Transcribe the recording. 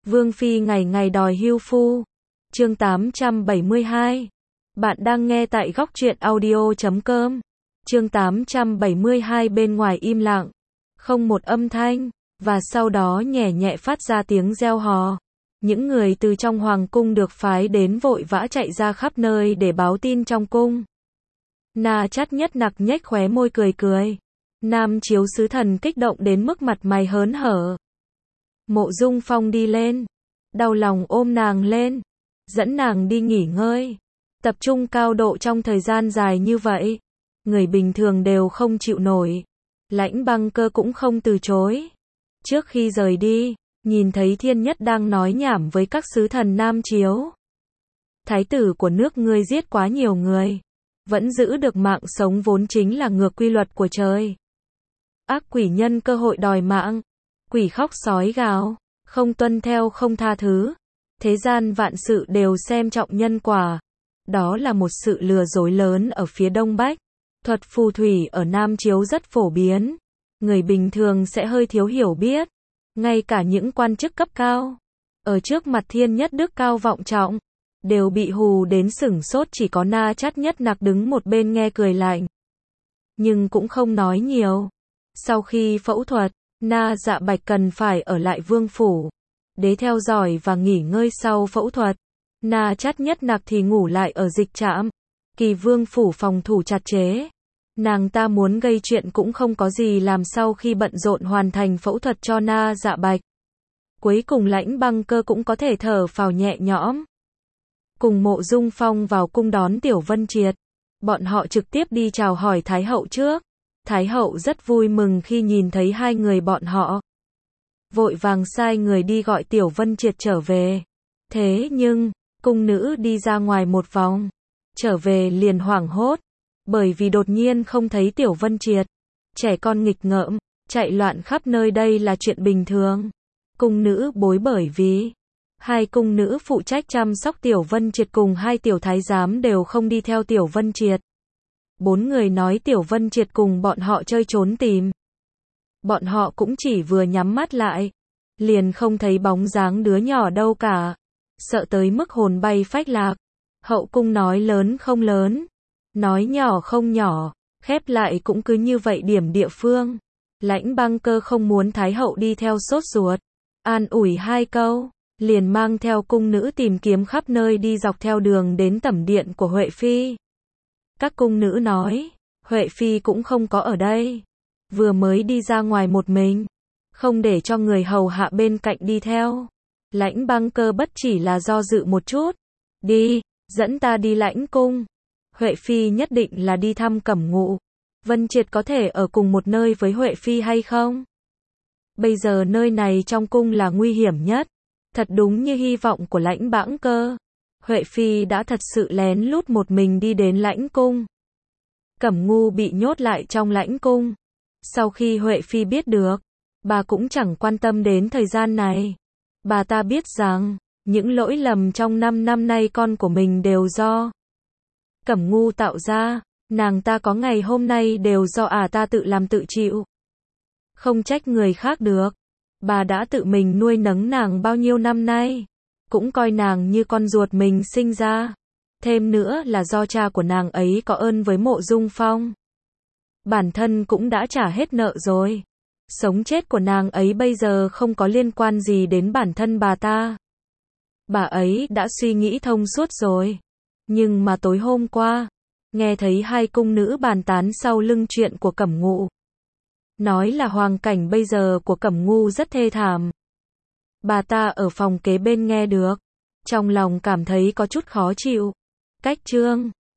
Vương phi ngày ngày đòi hưu phu. Chương 872. Bạn đang nghe tại góc truyện audio.com. Chương 872 bên ngoài im lặng, không một âm thanh, và sau đó nhẹ nhẹ phát ra tiếng reo hò. Những người từ trong hoàng cung được phái đến vội vã chạy ra khắp nơi để báo tin trong cung. Na Chắt Nhất Nặc nhếch khóe môi cười cười. Nam chiếu sứ thần kích động đến mức mặt mày hớn hở. Mộ Dung Phong đi lên, đau lòng ôm nàng lên, dẫn nàng đi nghỉ ngơi. Tập trung cao độ trong thời gian dài như vậy, người bình thường đều không chịu nổi. Lãnh Băng Cơ cũng không từ chối. Trước khi rời đi, nhìn thấy Thiên Nhất đang nói nhảm với các sứ thần Nam chiếu. Thái tử của nước ngươi giết quá nhiều người, vẫn giữ được mạng sống vốn chính là ngược quy luật của trời. Ác quỷ nhân cơ hội đòi mạng, quỷ khóc sói gào, không tuân theo không tha thứ. Thế gian vạn sự đều xem trọng nhân quả. Đó là một sự lừa dối lớn ở phía Đông Bắc. Thuật phù thủy ở Nam chiếu rất phổ biến. Người bình thường sẽ hơi thiếu hiểu biết. Ngay cả những quan chức cấp cao, ở trước mặt Thiên Nhất đức cao vọng trọng, đều bị hù đến sửng sốt, chỉ có Na Chắt Nhất Nặc đứng một bên nghe cười lạnh. Nhưng cũng không nói nhiều. Sau khi phẫu thuật, Na Dạ Bạch cần phải ở lại vương phủ, để theo dõi và nghỉ ngơi sau phẫu thuật. Na Chắt Nhất Nặc thì ngủ lại ở dịch trạm. Kỳ vương phủ phòng thủ chặt chẽ. Nàng ta muốn gây chuyện cũng không có gì làm sau khi bận rộn hoàn thành phẫu thuật cho Na Dạ Bạch. Cuối cùng Lãnh Băng Cơ cũng có thể thở phào nhẹ nhõm. Cùng Mộ Dung Phong vào cung đón Tiểu Vân Triệt. Bọn họ trực tiếp đi chào hỏi Thái hậu trước. Thái hậu rất vui mừng khi nhìn thấy hai người bọn họ. Vội vàng sai người đi gọi Tiểu Vân Triệt trở về. Thế nhưng, cung nữ đi ra ngoài một vòng, trở về liền hoảng hốt, bởi vì đột nhiên không thấy Tiểu Vân Triệt. Trẻ con nghịch ngợm, chạy loạn khắp nơi đây là chuyện bình thường. Cung nữ bối bởi vì hai cung nữ phụ trách chăm sóc Tiểu Vân Triệt cùng hai tiểu thái giám đều không đi theo Tiểu Vân Triệt. Bốn người nói Tiểu Vân Triệt cùng bọn họ chơi trốn tìm. Bọn họ cũng chỉ vừa nhắm mắt lại, liền không thấy bóng dáng đứa nhỏ đâu cả. Sợ tới mức hồn bay phách lạc. Hậu cung nói lớn không lớn, nói nhỏ không nhỏ, khép lại cũng cứ như vậy điểm địa phương. Lãnh Băng Cơ không muốn Thái hậu đi theo sốt ruột, an ủi hai câu, liền mang theo cung nữ tìm kiếm khắp nơi đi dọc theo đường đến tẩm điện của Huệ Phi. Các cung nữ nói, Huệ Phi cũng không có ở đây, vừa mới đi ra ngoài một mình, không để cho người hầu hạ bên cạnh đi theo. Lãnh Băng Cơ bất chỉ là do dự một chút. Đi, dẫn ta đi lãnh cung. Huệ Phi nhất định là đi thăm Cẩm Ngụ. Vân Triệt có thể ở cùng một nơi với Huệ Phi hay không? Bây giờ nơi này trong cung là nguy hiểm nhất. Thật đúng như hy vọng của Lãnh Băng Cơ. Huệ Phi đã thật sự lén lút một mình đi đến lãnh cung. Cẩm Ngu bị nhốt lại trong lãnh cung. Sau khi Huệ Phi biết được, bà cũng chẳng quan tâm đến thời gian này. Bà ta biết rằng, những lỗi lầm trong 5 năm nay con của mình đều do Cẩm Ngu tạo ra, nàng ta có ngày hôm nay đều do ta tự làm tự chịu. Không trách người khác được. Bà đã tự mình nuôi nấng nàng bao nhiêu năm nay, cũng coi nàng như con ruột mình sinh ra. Thêm nữa là do cha của nàng ấy có ơn với Mộ Dung Phong. Bản thân cũng đã trả hết nợ rồi. Sống chết của nàng ấy bây giờ không có liên quan gì đến bản thân bà ta. Bà ấy đã suy nghĩ thông suốt rồi. Nhưng mà tối hôm qua, nghe thấy hai cung nữ bàn tán sau lưng chuyện của Cẩm Ngụ. Nói là hoàn cảnh bây giờ của Cẩm Ngu rất thê thảm. Bà ta ở phòng kế bên nghe được, trong lòng cảm thấy có chút khó chịu. Cách chương